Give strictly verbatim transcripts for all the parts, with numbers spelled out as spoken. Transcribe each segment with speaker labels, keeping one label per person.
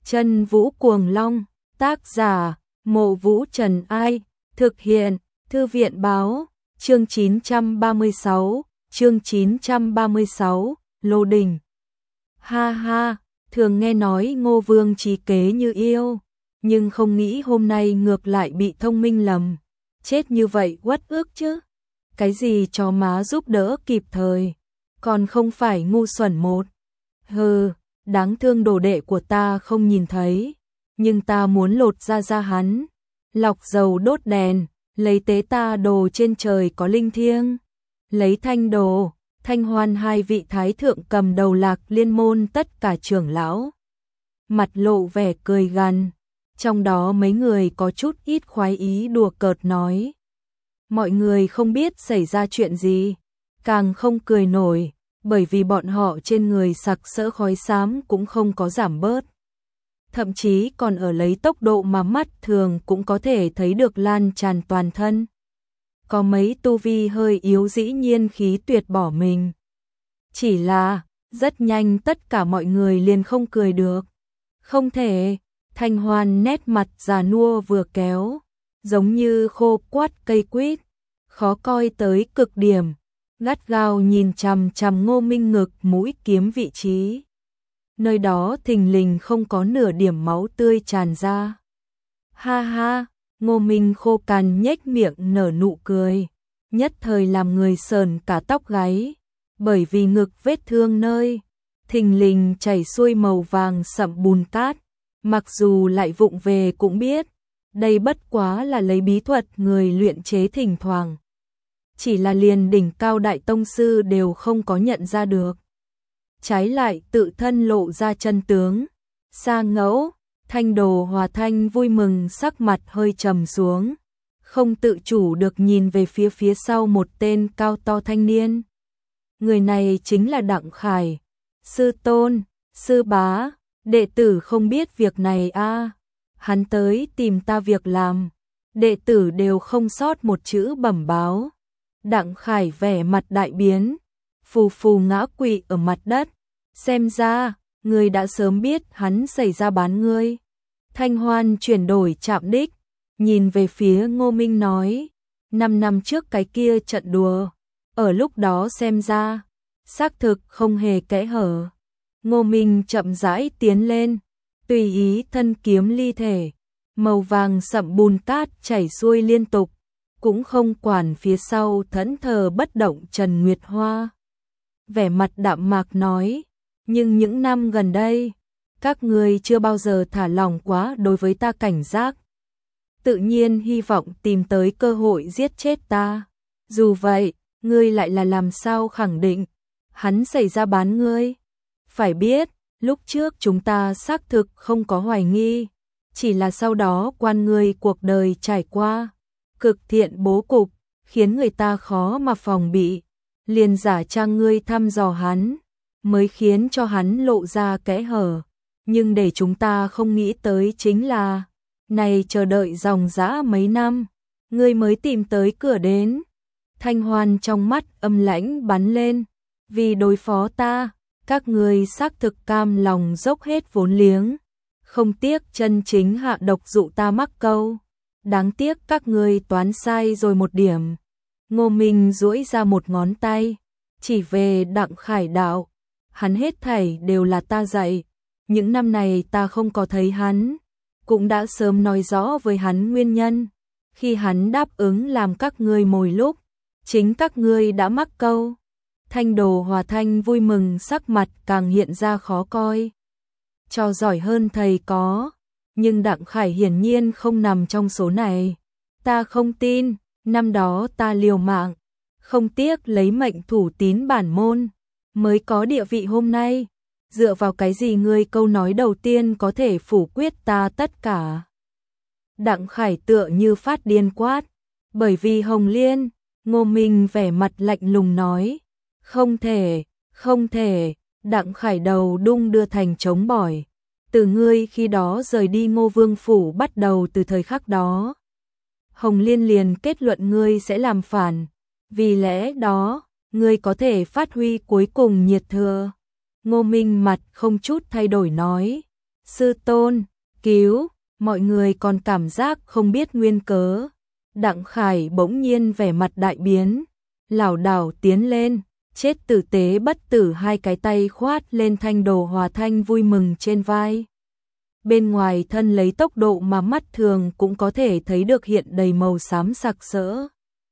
Speaker 1: Chân Vũ Cuồng Long, tác giả, Mộ Vũ Trần Ai, thực hiện, Thư viện Báo, chương chín trăm ba mươi sáu, chương chín trăm ba mươi sáu, Lô Đình. Ha ha, thường nghe nói Ngô Vương trí kế như yêu, nhưng không nghĩ hôm nay ngược lại bị thông minh lầm, chết như vậy uất ức chứ. Cái gì cho má giúp đỡ kịp thời, còn không phải ngu xuẩn một. Hừ, đáng thương đồ đệ của ta không nhìn thấy, nhưng ta muốn lột ra da hắn, lọc dầu đốt đèn, lấy tế ta đồ trên trời có linh thiêng, lấy Thanh Đồ, Thanh Hoan hai vị thái thượng cầm đầu Lạc Liên môn tất cả trưởng lão. Mặt lộ vẻ cười gằn, trong đó mấy người có chút ít khoái ý đùa cợt nói. Mọi người không biết xảy ra chuyện gì, càng không cười nổi, bởi vì bọn họ trên người sặc sỡ khói xám cũng không có giảm bớt. Thậm chí còn ở lấy tốc độ mà mắt thường cũng có thể thấy được lan tràn toàn thân. Có mấy tu vi hơi yếu dĩ nhiên khí tuyệt bỏ mình. Chỉ là, rất nhanh tất cả mọi người liền không cười được. Không thể, Thanh Hoan nét mặt già nua vừa kéo, giống như khô quắt cây quýt, khó coi tới cực điểm, gắt gao nhìn chằm chằm Ngô Minh ngực mũi kiếm vị trí. Nơi đó thình lình không có nửa điểm máu tươi tràn ra. Ha ha, Ngô Minh khô cằn nhếch miệng nở nụ cười, nhất thời làm người sờn cả tóc gáy, bởi vì ngực vết thương nơi thình lình chảy xuôi màu vàng sậm bùn cát, mặc dù lại vụng về cũng biết, đây bất quá là lấy bí thuật người luyện chế thỉnh thoảng. Chỉ là liền đỉnh cao đại tông sư đều không có nhận ra được. Trái lại tự thân lộ ra chân tướng. Sa Ngẫu, Thanh Đồ Hòa Thanh vui mừng sắc mặt hơi trầm xuống, không tự chủ được nhìn về phía phía sau một tên cao to thanh niên. Người này chính là Đặng Khải. Sư tôn, sư bá, đệ tử không biết việc này a. À. Hắn tới tìm ta việc làm, đệ tử đều không sót một chữ bẩm báo. Đặng Khải vẻ mặt đại biến, phù phù ngã quỵ ở mặt đất. Xem ra, ngươi đã sớm biết hắn xảy ra bán ngươi. Thanh Hoan chuyển đổi chạm đích, nhìn về phía Ngô Minh nói, năm năm trước cái kia trận đùa, ở lúc đó xem ra, xác thực không hề kẽ hở. Ngô Minh chậm rãi tiến lên, tùy ý thân kiếm ly thể, màu vàng sậm bùn cát chảy xuôi liên tục, cũng không quản phía sau thẫn thờ bất động Trần Nguyệt Hoa. Vẻ mặt đạm mạc nói, nhưng những năm gần đây, các ngươi chưa bao giờ thả lỏng quá đối với ta cảnh giác. Tự nhiên hy vọng tìm tới cơ hội giết chết ta. Dù vậy, ngươi lại là làm sao khẳng định hắn xảy ra bán ngươi? Phải biết, lúc trước chúng ta xác thực không có hoài nghi, chỉ là sau đó quan ngươi cuộc đời trải qua cực thiện bố cục, khiến người ta khó mà phòng bị, liền giả trang ngươi thăm dò hắn, mới khiến cho hắn lộ ra kẽ hở. Nhưng để chúng ta không nghĩ tới chính là, này chờ đợi dòng dã mấy năm, ngươi mới tìm tới cửa đến. Thanh Hoan trong mắt âm lãnh bắn lên, vì đối phó ta, các ngươi xác thực cam lòng dốc hết vốn liếng, không tiếc chân chính hạ độc dụ ta mắc câu. Đáng tiếc các ngươi toán sai rồi một điểm. Ngô Minh duỗi ra một ngón tay, chỉ về Đặng Khải đạo, hắn hết thảy đều là ta dạy, những năm này ta không có thấy hắn, cũng đã sớm nói rõ với hắn nguyên nhân, khi hắn đáp ứng làm các ngươi mồi lúc, chính các ngươi đã mắc câu. Thanh Đồ Hòa Thanh vui mừng sắc mặt càng hiện ra khó coi. Cho giỏi hơn thầy có, nhưng Đặng Khải hiển nhiên không nằm trong số này. Ta không tin, năm đó ta liều mạng, không tiếc lấy mệnh thủ tín bản môn, mới có địa vị hôm nay. Dựa vào cái gì ngươi câu nói đầu tiên có thể phủ quyết ta tất cả? Đặng Khải tựa như phát điên quát, bởi vì Hồng Liên. Ngô Minh vẻ mặt lạnh lùng nói, không thể, không thể. Đặng Khải đầu đung đưa thành trống bỏi. Từ ngươi khi đó rời đi Ngô Vương phủ bắt đầu từ thời khắc đó, Hồng Liên liền kết luận ngươi sẽ làm phản, vì lẽ đó, ngươi có thể phát huy cuối cùng nhiệt thừa. Ngô Minh mặt không chút thay đổi nói, sư tôn, cứu, mọi người còn cảm giác không biết nguyên cớ. Đặng Khải bỗng nhiên vẻ mặt đại biến, lảo đảo tiến lên, chết tử tế bất tử hai cái tay khoát lên Thanh Đồ Hòa Thanh vui mừng trên vai. Bên ngoài thân lấy tốc độ mà mắt thường cũng có thể thấy được hiện đầy màu xám sặc sỡ.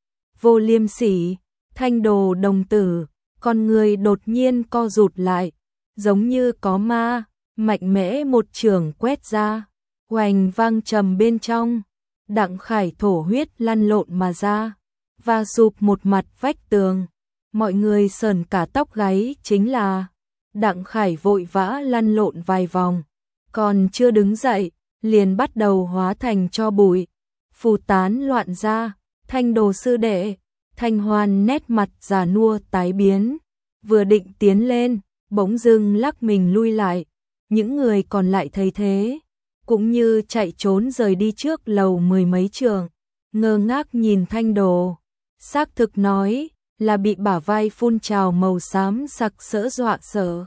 Speaker 1: Vô Liêm Sỉ, Thanh Đồ đồng tử, con người đột nhiên co rụt lại, giống như có ma, mạnh mẽ một chưởng quét ra, oành vang trầm bên trong. Đặng Khải thổ huyết lăn lộn mà ra, và sụp một mặt vách tường. Mọi người sờn cả tóc gáy, chính là Đặng Khải vội vã lăn lộn vài vòng, còn chưa đứng dậy, liền bắt đầu hóa thành tro bụi, phù tán loạn ra. Thanh Đồ sư đệ, Thanh Hoan nét mặt già nua tái biến, vừa định tiến lên, bỗng dưng lắc mình lui lại. Những người còn lại thấy thế, cũng như chạy trốn rời đi trước lầu mười mấy trường, ngơ ngác nhìn Thanh Đồ. Xác thực nói là bị bả vai phun trào màu xám sặc sỡ dọa sợ.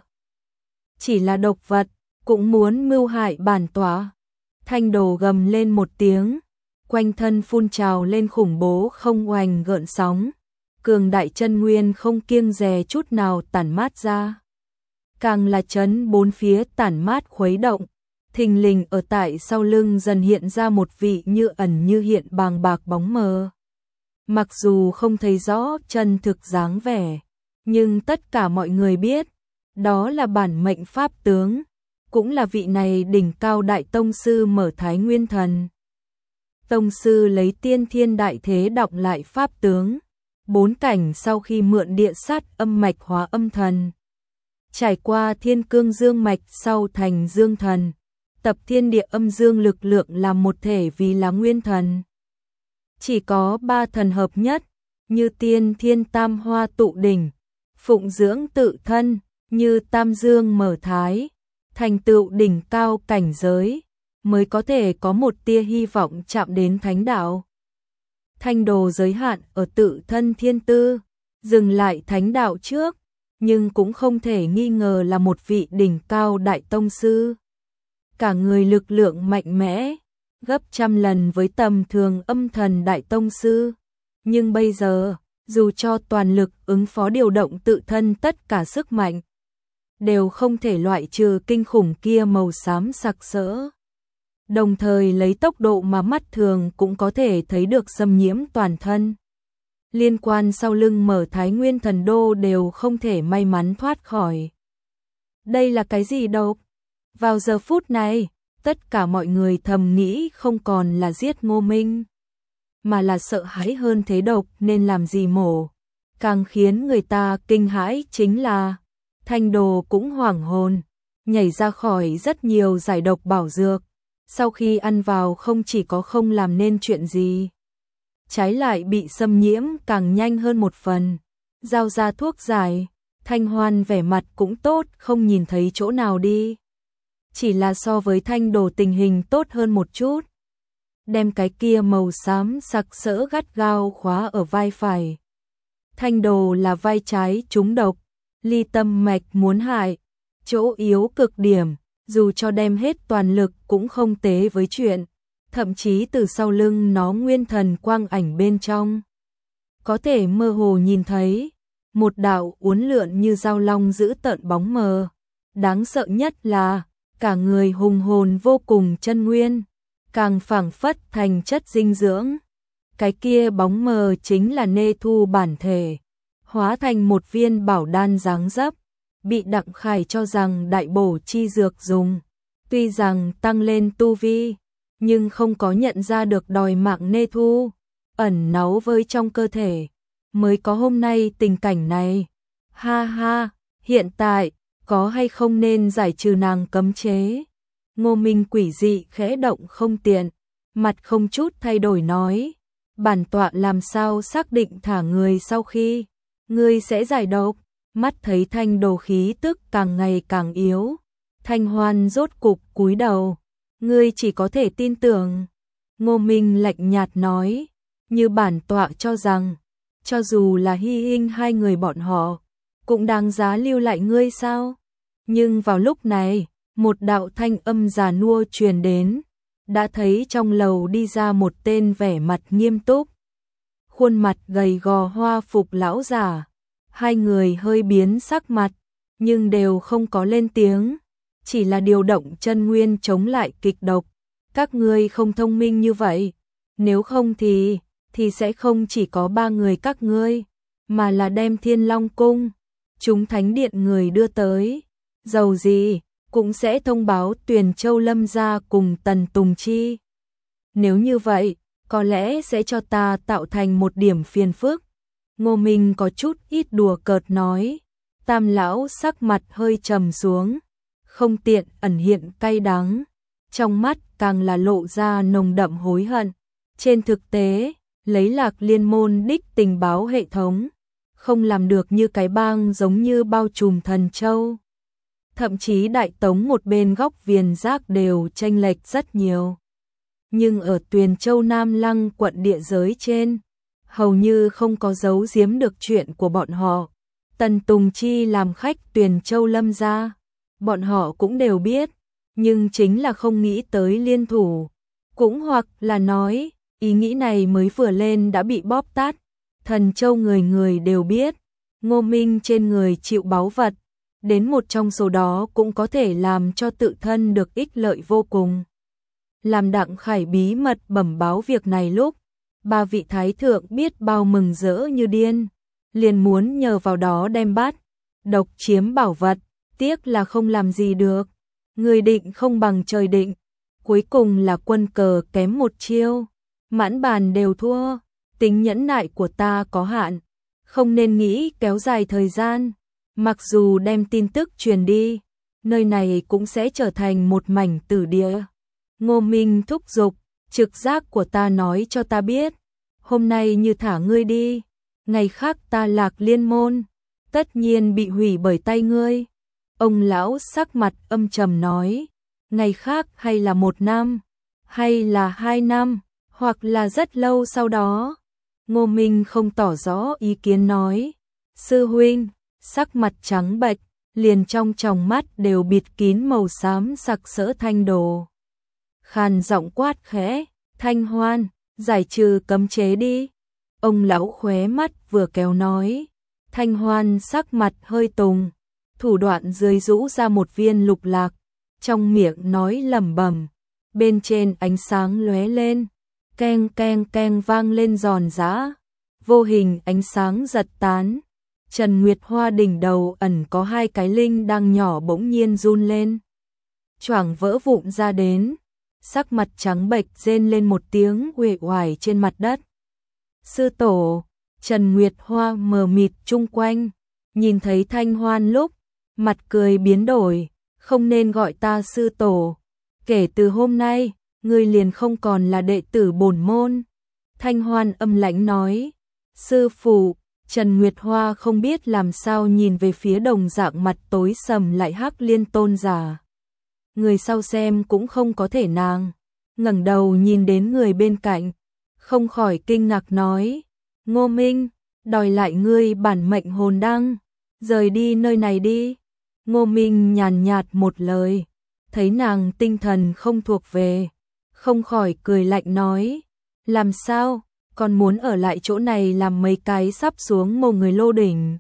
Speaker 1: Chỉ là độc vật, cũng muốn mưu hại bản tọa. Thanh Đồ gầm lên một tiếng, quanh thân phun trào lên khủng bố không oành gợn sóng, cường đại chân nguyên không kiêng dè chút nào tản mát ra. Càng là chấn bốn phía tản mát khuấy động, thình lình ở tại sau lưng dần hiện ra một vị như ẩn như hiện bàng bạc bóng mờ. Mặc dù không thấy rõ chân thực dáng vẻ, nhưng tất cả mọi người biết, đó là bản mệnh pháp tướng, cũng là vị này đỉnh cao đại tông sư Mở Thái Nguyên Thần. Tông sư lấy tiên thiên đại thế đọc lại pháp tướng, bốn cảnh sau khi mượn địa sát âm mạch hóa âm thần. Trải qua thiên cương dương mạch sau thành dương thần, tập thiên địa âm dương lực lượng làm một thể vì là nguyên thần. Chỉ có ba thần hợp nhất, như tiên thiên tam hoa tụ đỉnh, phụng dưỡng tự thân, như tam dương mở thái, thành tựu đỉnh cao cảnh giới, mới có thể có một tia hy vọng chạm đến thánh đạo. Thanh Đồ giới hạn ở tự thân thiên tư, dừng lại thánh đạo trước, nhưng cũng không thể nghi ngờ là một vị đỉnh cao đại tông sư. Cả người lực lượng mạnh mẽ, gấp trăm lần với tầm thường âm thần đại tông sư. Nhưng bây giờ, dù cho toàn lực ứng phó điều động tự thân tất cả sức mạnh, đều không thể loại trừ kinh khủng kia màu xám sặc sỡ. Đồng thời lấy tốc độ mà mắt thường cũng có thể thấy được xâm nhiễm toàn thân. Liên quan sau lưng Mở Thái Nguyên Thần Đô đều không thể may mắn thoát khỏi. Đây là cái gì đâu? Vào giờ phút này, tất cả mọi người thầm nghĩ không còn là giết Ngô Minh, mà là sợ hãi hơn thế độc nên làm gì mổ. Càng khiến người ta kinh hãi chính là Thanh Đồ cũng hoảng hồn, nhảy ra khỏi rất nhiều giải độc bảo dược. Sau khi ăn vào không chỉ có không làm nên chuyện gì, trái lại bị xâm nhiễm càng nhanh hơn một phần. Giao ra thuốc giải, Thanh Hoan vẻ mặt cũng tốt, không nhìn thấy chỗ nào đi. Chỉ là so với Thanh Đồ tình hình tốt hơn một chút. Đem cái kia màu xám sặc sỡ gắt gao khóa ở vai phải. Thanh Đồ là vai trái trúng độc, ly tâm mạch muốn hại, chỗ yếu cực điểm, dù cho đem hết toàn lực cũng không tế với chuyện. Thậm chí từ sau lưng nó nguyên thần quang ảnh bên trong, có thể mơ hồ nhìn thấy một đạo uốn lượn như dao long giữ tợn bóng mờ. Đáng sợ nhất là cả người hùng hồn vô cùng chân nguyên, càng phảng phất thành chất dinh dưỡng. Cái kia bóng mờ chính là Nê Thu bản thể, hóa thành một viên bảo đan dáng dấp, bị Đặng Khải cho rằng đại bổ chi dược dùng. Tuy rằng tăng lên tu vi, nhưng không có nhận ra được đòi mạng Nê Thu, ẩn náu với trong cơ thể, mới có hôm nay tình cảnh này. Ha ha, hiện tại, có hay không nên giải trừ nàng cấm chế? Ngô Minh quỷ dị khẽ động không tiện, mặt không chút thay đổi nói, bản tọa làm sao xác định thả người sau khi ngươi sẽ giải độc? Mắt thấy Thanh Đồ khí tức càng ngày càng yếu, Thanh Hoan rốt cục cúi đầu, ngươi chỉ có thể tin tưởng. Ngô Minh lạnh nhạt nói, như bản tọa cho rằng, cho dù là hy hình hai người bọn họ, cũng đáng giá lưu lại ngươi sao? Nhưng vào lúc này, một đạo thanh âm già nua truyền đến, đã thấy trong lầu đi ra một tên vẻ mặt nghiêm túc, khuôn mặt gầy gò hoa phục lão giả. Hai người hơi biến sắc mặt, nhưng đều không có lên tiếng, chỉ là điều động chân nguyên chống lại kịch độc. Các ngươi không thông minh như vậy, nếu không thì, thì sẽ không chỉ có ba người các ngươi, mà là đem Thiên Long Cung, chúng thánh điện người đưa tới. Dầu gì, cũng sẽ thông báo Tuyền Châu Lâm gia cùng Tần Tùng Chi. Nếu như vậy, có lẽ sẽ cho ta tạo thành một điểm phiền phức. Ngô Minh có chút ít đùa cợt nói. Tam lão sắc mặt hơi trầm xuống, không tiện ẩn hiện cay đắng, trong mắt càng là lộ ra nồng đậm hối hận. Trên thực tế, lấy Lạc Liên môn đích tình báo hệ thống, không làm được như cái bang giống như bao trùm Thần Châu. Thậm chí Đại Tống một bên góc viền giác đều chênh lệch rất nhiều. Nhưng ở Tuyền Châu Nam Lăng quận địa giới trên, hầu như không có giấu giếm được chuyện của bọn họ. Tần Tùng Chi làm khách Tuyền Châu Lâm gia, bọn họ cũng đều biết, nhưng chính là không nghĩ tới liên thủ. Cũng hoặc là nói, ý nghĩ này mới vừa lên đã bị bóp tát. Thần Châu người người đều biết, Ngô Minh trên người chịu báu vật, đến một trong số đó cũng có thể làm cho tự thân được ích lợi vô cùng. Làm Đặng Khải bí mật bẩm báo việc này lúc, ba vị thái thượng biết bao mừng rỡ như điên, liền muốn nhờ vào đó đem bắt, độc chiếm bảo vật, tiếc là không làm gì được. Người định không bằng trời định, cuối cùng là quân cờ kém một chiêu, mãn bàn đều thua. Tính nhẫn nại của ta có hạn, không nên nghĩ kéo dài thời gian. Mặc dù đem tin tức truyền đi, nơi này cũng sẽ trở thành một mảnh tử địa. Ngô Minh thúc giục, trực giác của ta nói cho ta biết, hôm nay như thả ngươi đi, ngày khác ta Lạc Liên môn, tất nhiên bị hủy bởi tay ngươi. Ông lão sắc mặt âm trầm nói, ngày khác hay là một năm, hay là hai năm, hoặc là rất lâu sau đó. Ngô Minh không tỏ rõ ý kiến nói, sư huynh, sắc mặt trắng bệch, liền trong tròng mắt đều bịt kín màu xám sặc sỡ thanh đồ. Khàn giọng quát khẽ, Thanh Hoan, giải trừ cấm chế đi. Ông lão khóe mắt vừa kéo nói, Thanh Hoan sắc mặt hơi tùng, thủ đoạn dưới rũ ra một viên lục lạc, trong miệng nói lẩm bẩm, bên trên ánh sáng lóe lên, keng keng keng vang lên giòn giã, vô hình ánh sáng giật tán. Trần Nguyệt Hoa đỉnh đầu ẩn có hai cái linh đang nhỏ bỗng nhiên run lên, choàng vỡ vụn ra đến, sắc mặt trắng bệch rên lên một tiếng uể oải trên mặt đất. Sư tổ, Trần Nguyệt Hoa mờ mịt chung quanh, nhìn thấy Thanh Hoan lúc, mặt cười biến đổi, không nên gọi ta sư tổ, kể từ hôm nay, ngươi liền không còn là đệ tử bổn môn. Thanh Hoan âm lãnh nói, sư phụ. Trần Nguyệt Hoa không biết làm sao nhìn về phía đồng dạng mặt tối sầm lại Hắc Liên tôn giả. Người sau xem cũng không có thể nàng, ngẩng đầu nhìn đến người bên cạnh, không khỏi kinh ngạc nói, Ngô Minh, đòi lại ngươi bản mệnh hồn đăng, rời đi nơi này đi. Ngô Minh nhàn nhạt một lời, thấy nàng tinh thần không thuộc về, không khỏi cười lạnh nói, làm sao? Còn muốn ở lại chỗ này làm mấy cái sắp xuống mồ người lô đỉnh.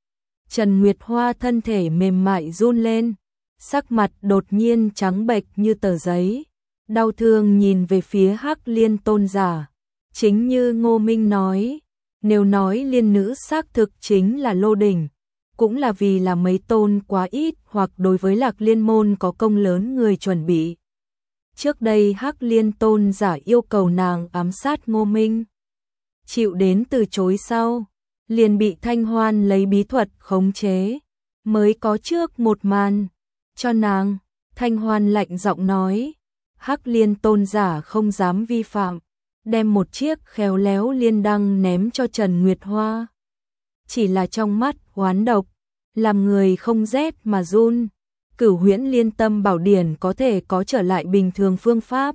Speaker 1: Trần Nguyệt Hoa thân thể mềm mại run lên, sắc mặt đột nhiên trắng bệch như tờ giấy, đau thương nhìn về phía Hắc Liên tôn giả. Chính như Ngô Minh nói, nếu nói liên nữ xác thực chính là lô đỉnh, cũng là vì là mấy tôn quá ít hoặc đối với Lạc Liên môn có công lớn người chuẩn bị. Trước đây Hắc Liên tôn giả yêu cầu nàng ám sát Ngô Minh, chịu đến từ chối sau, liền bị Thanh Hoan lấy bí thuật khống chế, mới có trước một màn, cho nàng. Thanh Hoan lạnh giọng nói, Hắc Liên tôn giả không dám vi phạm, đem một chiếc khéo léo liên đăng ném cho Trần Nguyệt Hoa. Chỉ là trong mắt oán độc, làm người không rét mà run. Cửu Huyễn Liên Tâm Bảo Điển có thể có trở lại bình thường phương pháp.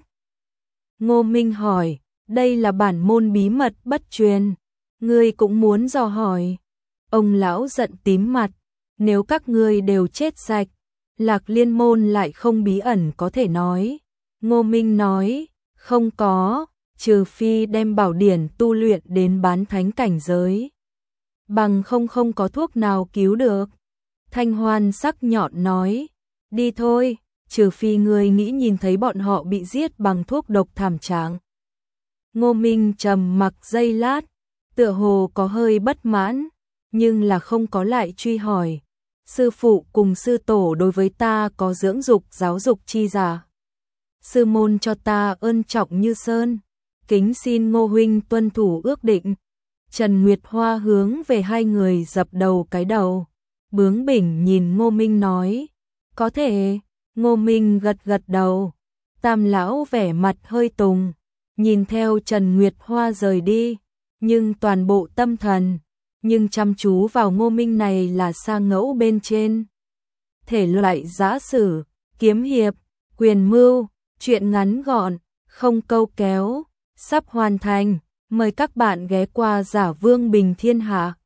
Speaker 1: Ngô Minh hỏi, đây là bản môn bí mật bất truyền, ngươi cũng muốn dò hỏi. Ông lão giận tím mặt, nếu các ngươi đều chết sạch, Lạc Liên môn lại không bí ẩn có thể nói. Ngô Minh nói, không có, trừ phi đem bảo điển tu luyện đến bán thánh cảnh giới. Bằng không không có thuốc nào cứu được. Thanh Hoan sắc nhọn nói, đi thôi, trừ phi người nghĩ nhìn thấy bọn họ bị giết bằng thuốc độc thảm trạng. Ngô Minh trầm mặc giây lát, tựa hồ có hơi bất mãn, nhưng là không có lại truy hỏi. Sư phụ cùng sư tổ đối với ta có dưỡng dục giáo dục chi giả. Sư môn cho ta ơn trọng như sơn, kính xin Ngô huynh tuân thủ ước định. Trần Nguyệt Hoa hướng về hai người dập đầu cái đầu, bướng bỉnh nhìn Ngô Minh nói, có thể. Ngô Minh gật gật đầu. Tam lão vẻ mặt hơi tùng, nhìn theo Trần Nguyệt Hoa rời đi, nhưng toàn bộ tâm thần, nhưng chăm chú vào Ngô Minh này là sa ngẫu bên trên. Thể loại giã sử, kiếm hiệp, quyền mưu, truyện ngắn gọn, không câu kéo, sắp hoàn thành. Mời các bạn ghé qua Giả Vương Bình Thiên Hạ.